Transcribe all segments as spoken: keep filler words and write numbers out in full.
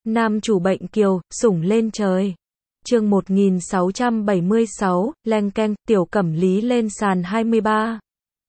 Nam chủ bệnh kiều, sủng lên trời. Chương một nghìn sáu trăm bảy mươi sáu, leng keng, tiểu cẩm lý lên sàn hai mươi ba.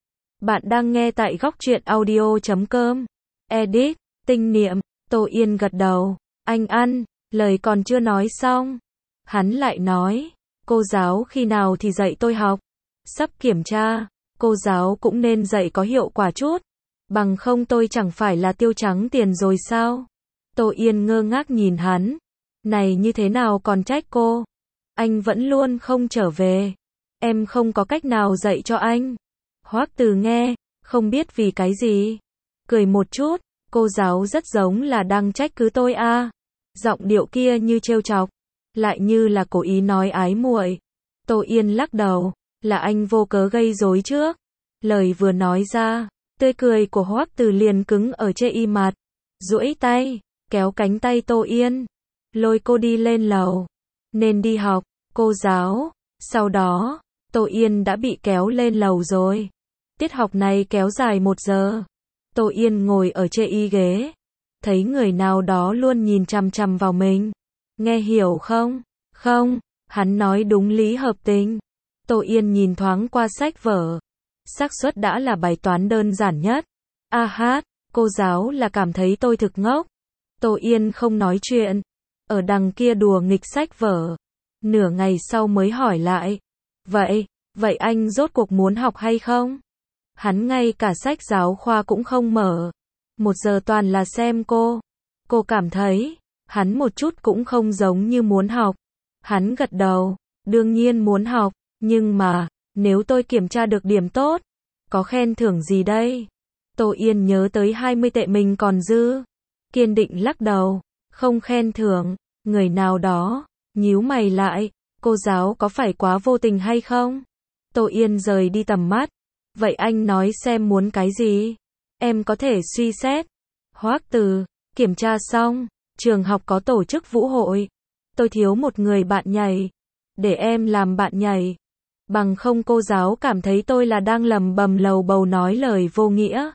Bạn đang nghe tại góc truyện audio chấm com. Edit, tinh niệm, Tô Yên gật đầu. Anh ăn, lời còn chưa nói xong. Hắn lại nói, cô giáo khi nào thì dạy tôi học. Sắp kiểm tra, cô giáo cũng nên dạy có hiệu quả chút. Bằng không tôi chẳng phải là tiêu trắng tiền rồi sao? Tô Yên ngơ ngác nhìn hắn. Này như thế nào còn trách cô? Anh vẫn luôn không trở về. Em không có cách nào dạy cho anh. Hoắc Từ nghe, không biết vì cái gì. Cười một chút, cô giáo rất giống là đang trách cứ tôi a. À. Giọng điệu kia như trêu chọc, lại như là cố ý nói ái muội. Tô Yên lắc đầu, là anh vô cớ gây rối trước. Lời vừa nói ra, tươi cười của Hoắc Từ liền cứng ở trên y mặt. Duỗi tay, kéo cánh tay Tô Yên, lôi cô đi lên lầu. Nên đi học, cô giáo. Sau đó, Tô Yên đã bị kéo lên lầu rồi. Tiết học này kéo dài một giờ. Tô Yên ngồi ở trên y ghế, thấy người nào đó luôn nhìn chằm chằm vào mình. Nghe hiểu không? Không, hắn nói đúng lý hợp tình. Tô Yên nhìn thoáng qua sách vở. Xác suất đã là bài toán đơn giản nhất. A hát, cô giáo là cảm thấy tôi thực ngốc. Tô Yên không nói chuyện, ở đằng kia đùa nghịch sách vở. Nửa ngày sau mới hỏi lại. Vậy, vậy anh rốt cuộc muốn học hay không? Hắn ngay cả sách giáo khoa cũng không mở. Một giờ toàn là xem cô. Cô cảm thấy, hắn một chút cũng không giống như muốn học. Hắn gật đầu, đương nhiên muốn học, nhưng mà, nếu tôi kiểm tra được điểm tốt, có khen thưởng gì đây? Tô Yên nhớ tới hai mươi tệ mình còn dư. Kiên định lắc đầu, không khen thưởng. Người nào đó nhíu mày lại, cô giáo có phải quá vô tình hay không? Tô Yên rời đi tầm mắt. Vậy anh nói xem muốn cái gì? Em có thể suy xét. Hoắc Từ, kiểm tra xong, trường học có tổ chức vũ hội. Tôi thiếu một người bạn nhảy. Để em làm bạn nhảy. Bằng không cô giáo cảm thấy tôi là đang lầm bầm lầu bầu nói lời vô nghĩa.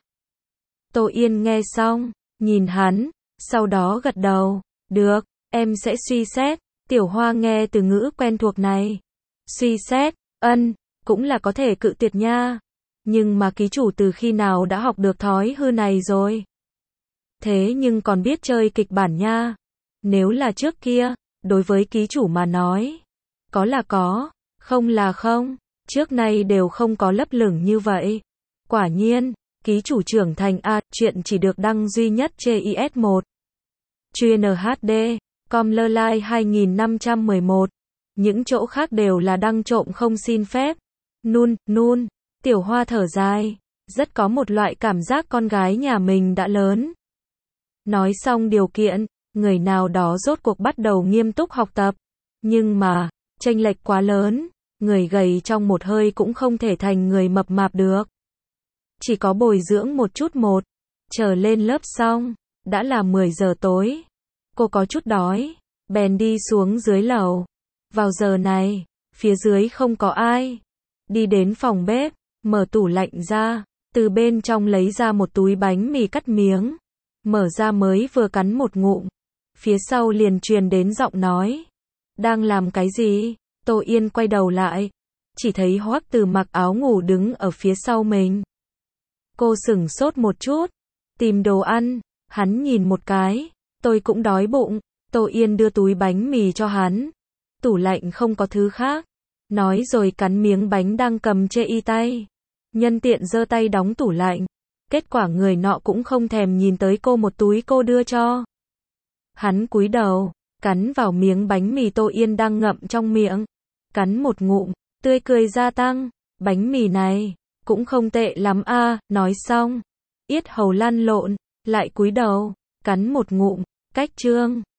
Tô Yên nghe xong, nhìn hắn, sau đó gật đầu. Được, em sẽ suy xét. Tiểu Hoa nghe từ ngữ quen thuộc này. Suy xét, ân, cũng là có thể cự tuyệt nha. Nhưng mà ký chủ từ khi nào đã học được thói hư này rồi? Thế nhưng còn biết chơi kịch bản nha. Nếu là trước kia, đối với ký chủ mà nói, có là có, không là không. Trước nay đều không có lấp lửng như vậy. Quả nhiên, ký chủ trưởng thành a, chuyện chỉ được đăng duy nhất trên i ét một. Chuyên hát đê, com lơ lai hai nghìn năm trăm mười một. Những chỗ khác đều là đăng trộm không xin phép. Nun, nun, Tiểu Hoa thở dài, rất có một loại cảm giác con gái nhà mình đã lớn. Nói xong điều kiện, người nào đó rốt cuộc bắt đầu nghiêm túc học tập. Nhưng mà, chênh lệch quá lớn, người gầy trong một hơi cũng không thể thành người mập mạp được. Chỉ có bồi dưỡng một chút một. Chờ lên lớp xong, đã là mười giờ tối. Cô có chút đói, bèn đi xuống dưới lầu. Vào giờ này, phía dưới không có ai. Đi đến phòng bếp, mở tủ lạnh ra, từ bên trong lấy ra một túi bánh mì cắt miếng. Mở ra mới vừa cắn một ngụm, phía sau liền truyền đến giọng nói. Đang làm cái gì? Tô Yên quay đầu lại, chỉ thấy Hoắc Từ mặc áo ngủ đứng ở phía sau mình. Cô sửng sốt một chút, tìm đồ ăn, hắn nhìn một cái, tôi cũng đói bụng. Tô Yên đưa túi bánh mì cho hắn. Tủ lạnh không có thứ khác. Nói rồi cắn miếng bánh đang cầm trên y tay. Nhân tiện giơ tay đóng tủ lạnh. Kết quả người nọ cũng không thèm nhìn tới cô một túi cô đưa cho. Hắn cúi đầu, cắn vào miếng bánh mì Tô Yên đang ngậm trong miệng. Cắn một ngụm, tươi cười gia tăng. Bánh mì này, cũng không tệ lắm a. À. Nói xong, yết hầu lăn lộn, lại cúi đầu, cắn một ngụm. Cách chương